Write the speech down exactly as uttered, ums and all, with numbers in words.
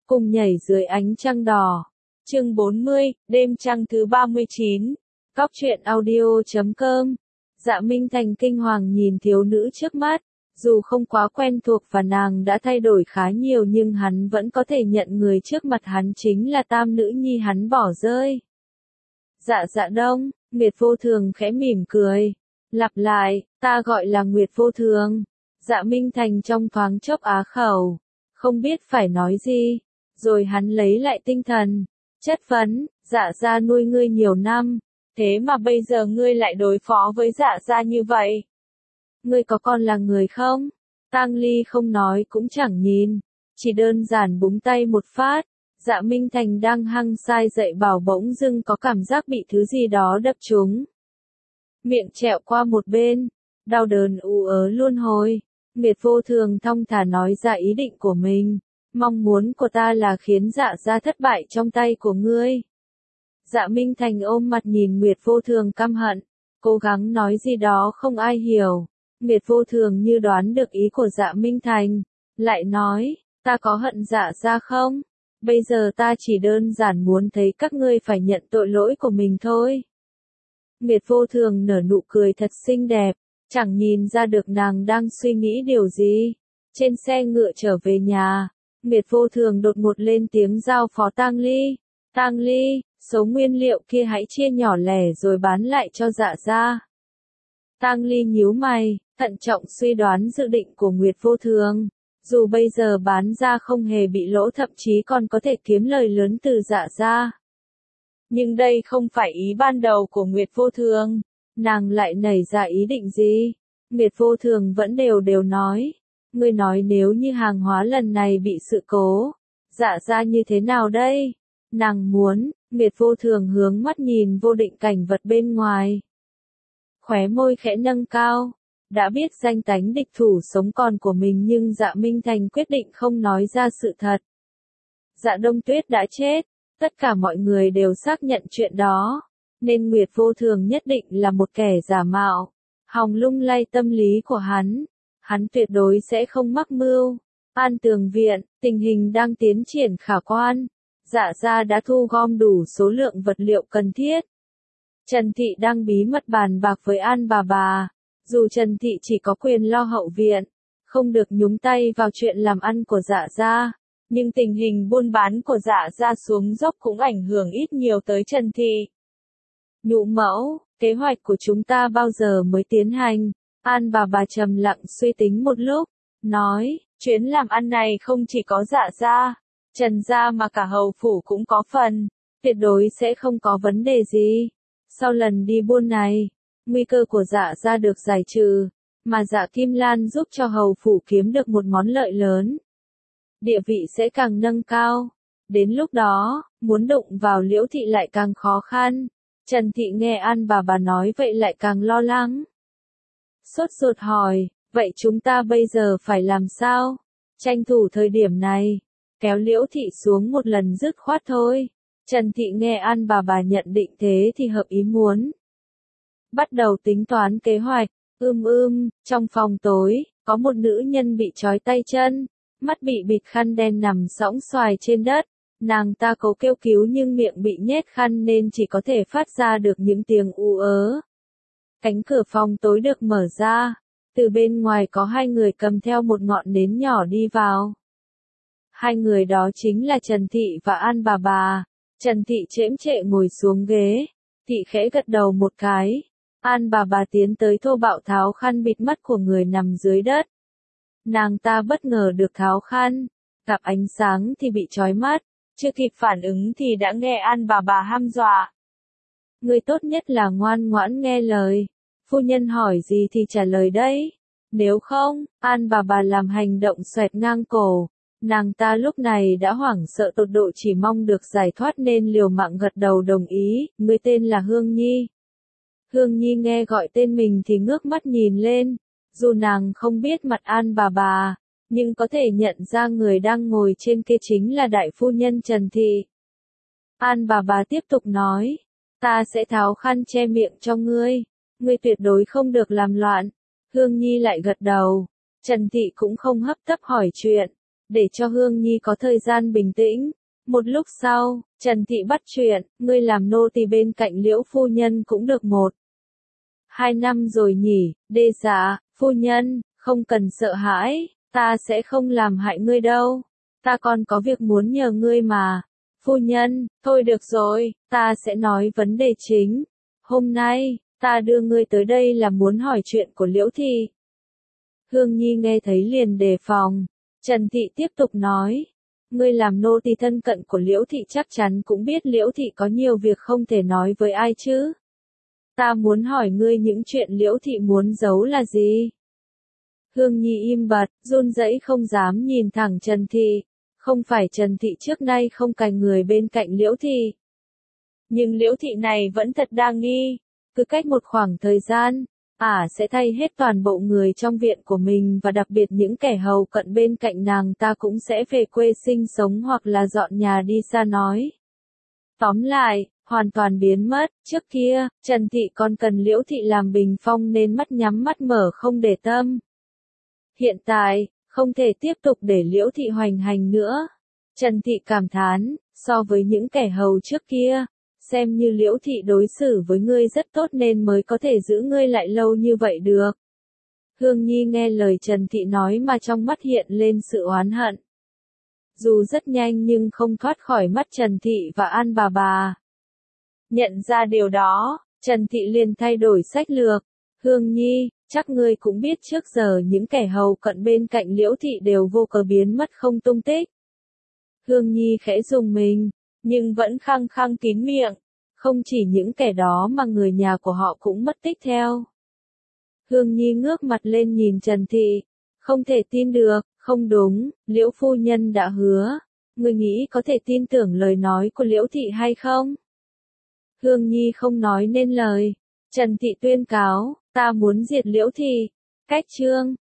cùng nhảy dưới ánh trăng đỏ. Chương bốn mươi, đêm trăng thứ ba mươi chín. Cóc truyện audio chấm com. Dạ Minh Thành kinh hoàng nhìn thiếu nữ trước mắt, dù không quá quen thuộc và nàng đã thay đổi khá nhiều nhưng hắn vẫn có thể nhận người trước mặt hắn chính là tam nữ nhi hắn bỏ rơi. Dạ dạ đông, Nguyệt Vô Thường khẽ mỉm cười. Lặp lại, ta gọi là Nguyệt Vô Thường. Dạ Minh Thành trong thoáng chốc á khẩu, không biết phải nói gì, rồi hắn lấy lại tinh thần, chất vấn, dạ gia nuôi ngươi nhiều năm, thế mà bây giờ ngươi lại đối phó với dạ gia như vậy. Ngươi có còn là người không? Tang Ly không nói cũng chẳng nhìn, chỉ đơn giản búng tay một phát. Dạ Minh Thành đang hăng say dậy bảo bỗng dưng có cảm giác bị thứ gì đó đập trúng. Miệng trẹo qua một bên, đau đớn ù ớ luân hồi. Nguyệt Vô Thường thong thả nói ra ý định của mình. Mong muốn của ta là khiến dạ gia thất bại trong tay của ngươi. Dạ Minh Thành ôm mặt nhìn Nguyệt Vô Thường căm hận, cố gắng nói gì đó không ai hiểu. Nguyệt Vô Thường như đoán được ý của Dạ Minh Thành, lại nói, ta có hận dạ gia không? Bây giờ ta chỉ đơn giản muốn thấy các ngươi phải nhận tội lỗi của mình thôi. Nguyệt Vô Thường nở nụ cười thật xinh đẹp, chẳng nhìn ra được nàng đang suy nghĩ điều gì. Trên xe ngựa trở về nhà, Nguyệt Vô Thường đột ngột lên tiếng giao phó Tang Ly. Tang Ly, số nguyên liệu kia hãy chia nhỏ lẻ rồi bán lại cho dạ gia. Tang Ly nhíu mày, thận trọng suy đoán dự định của Nguyệt Vô Thường. Dù bây giờ bán ra không hề bị lỗ thậm chí còn có thể kiếm lời lớn từ dạ gia. Nhưng đây không phải ý ban đầu của Nguyệt Vô Thường. Nàng lại nảy ra ý định gì? Nguyệt Vô Thường vẫn đều đều nói. Ngươi nói nếu như hàng hóa lần này bị sự cố, dạ gia như thế nào đây? Nàng muốn, Nguyệt Vô Thường hướng mắt nhìn vô định cảnh vật bên ngoài. Khóe môi khẽ nâng cao. Đã biết danh tánh địch thủ sống còn của mình nhưng Dạ Minh Thành quyết định không nói ra sự thật. Dạ Đông Tuyết đã chết, tất cả mọi người đều xác nhận chuyện đó, nên Nguyệt Vô Thường nhất định là một kẻ giả mạo, hòng lung lay tâm lý của hắn. Hắn tuyệt đối sẽ không mắc mưu. An Tường Viện, tình hình đang tiến triển khả quan. Dạ gia đã thu gom đủ số lượng vật liệu cần thiết. Trần Thị đang bí mật bàn bạc với An bà bà. Dù Trần Thị chỉ có quyền lo hậu viện, không được nhúng tay vào chuyện làm ăn của dạ gia, nhưng tình hình buôn bán của dạ gia xuống dốc cũng ảnh hưởng ít nhiều tới Trần Thị. Nhũ mẫu, kế hoạch của chúng ta bao giờ mới tiến hành? An bà bà trầm lặng suy tính một lúc, nói, chuyến làm ăn này không chỉ có dạ gia, Trần gia mà cả hầu phủ cũng có phần, tuyệt đối sẽ không có vấn đề gì. Sau lần đi buôn này, nguy cơ của dạ gia được giải trừ, mà dạ Kim Lan giúp cho hầu phủ kiếm được một món lợi lớn. Địa vị sẽ càng nâng cao. Đến lúc đó, muốn đụng vào Liễu Thị lại càng khó khăn. Trần Thị nghe An bà bà nói vậy lại càng lo lắng. Sốt ruột hỏi, vậy chúng ta bây giờ phải làm sao? Tranh thủ thời điểm này, kéo Liễu Thị xuống một lần dứt khoát thôi. Trần Thị nghe An bà bà nhận định thế thì hợp ý muốn. Bắt đầu tính toán kế hoạch, ưm ưm, trong phòng tối, có một nữ nhân bị trói tay chân, mắt bị bịt khăn đen nằm sõng xoài trên đất. Nàng ta cố kêu cứu nhưng miệng bị nhét khăn nên chỉ có thể phát ra được những tiếng ú ớ. Cánh cửa phòng tối được mở ra, từ bên ngoài có hai người cầm theo một ngọn nến nhỏ đi vào. Hai người đó chính là Trần Thị và An bà bà. Trần Thị chễm chệ ngồi xuống ghế, Thị khẽ gật đầu một cái. An bà bà tiến tới thô bạo tháo khăn bịt mắt của người nằm dưới đất. Nàng ta bất ngờ được tháo khăn, gặp ánh sáng thì bị chói mắt, chưa kịp phản ứng thì đã nghe An bà bà hăm dọa. Người tốt nhất là ngoan ngoãn nghe lời, phu nhân hỏi gì thì trả lời đấy, nếu không, An bà bà làm hành động xoẹt ngang cổ. Nàng ta lúc này đã hoảng sợ tột độ chỉ mong được giải thoát nên liều mạng gật đầu đồng ý, người tên là Hương Nhi. Hương Nhi nghe gọi tên mình thì ngước mắt nhìn lên, dù nàng không biết mặt An bà bà, nhưng có thể nhận ra người đang ngồi trên kia chính là đại phu nhân Trần Thị. An bà bà tiếp tục nói, ta sẽ tháo khăn che miệng cho ngươi, ngươi tuyệt đối không được làm loạn. Hương Nhi lại gật đầu, Trần Thị cũng không hấp tấp hỏi chuyện, để cho Hương Nhi có thời gian bình tĩnh. Một lúc sau, Trần Thị bắt chuyện, ngươi làm nô tỳ bên cạnh Liễu phu nhân cũng được một. Hai năm rồi nhỉ, đê dạ, phu nhân, không cần sợ hãi, ta sẽ không làm hại ngươi đâu. Ta còn có việc muốn nhờ ngươi mà. Phu nhân, thôi được rồi, ta sẽ nói vấn đề chính. Hôm nay, ta đưa ngươi tới đây là muốn hỏi chuyện của Liễu Thị. Hương Nhi nghe thấy liền đề phòng. Trần Thị tiếp tục nói. Ngươi làm nô tỳ thân cận của Liễu Thị chắc chắn cũng biết Liễu Thị có nhiều việc không thể nói với ai chứ. Ta muốn hỏi ngươi những chuyện Liễu Thị muốn giấu là gì? Hương Nhi im bặt, run rẩy không dám nhìn thẳng Trần Thị. Không phải Trần Thị trước nay không cạnh người bên cạnh Liễu Thị. Nhưng Liễu Thị này vẫn thật đa nghi. Cứ cách một khoảng thời gian, ả à sẽ thay hết toàn bộ người trong viện của mình và đặc biệt những kẻ hầu cận bên cạnh nàng ta cũng sẽ về quê sinh sống hoặc là dọn nhà đi xa nói. Tóm lại, hoàn toàn biến mất, trước kia, Trần Thị còn cần Liễu Thị làm bình phong nên mắt nhắm mắt mở không để tâm. Hiện tại, không thể tiếp tục để Liễu Thị hoành hành nữa. Trần Thị cảm thán, so với những kẻ hầu trước kia, xem như Liễu Thị đối xử với ngươi rất tốt nên mới có thể giữ ngươi lại lâu như vậy được. Hương Nhi nghe lời Trần Thị nói mà trong mắt hiện lên sự oán hận. Dù rất nhanh nhưng không thoát khỏi mắt Trần Thị và An bà bà. Nhận ra điều đó, Trần Thị liền thay đổi sách lược. Hương Nhi, chắc ngươi cũng biết trước giờ những kẻ hầu cận bên cạnh Liễu Thị đều vô cớ biến mất không tung tích. Hương Nhi khẽ rùng mình, nhưng vẫn khăng khăng kín miệng. Không chỉ những kẻ đó mà người nhà của họ cũng mất tích theo. Hương Nhi ngước mặt lên nhìn Trần Thị. Không thể tin được, không đúng, Liễu phu nhân đã hứa. Ngươi nghĩ có thể tin tưởng lời nói của Liễu Thị hay không? Hương Nhi không nói nên lời. Trần Thị tuyên cáo, ta muốn diệt Liễu Thị. Cách chương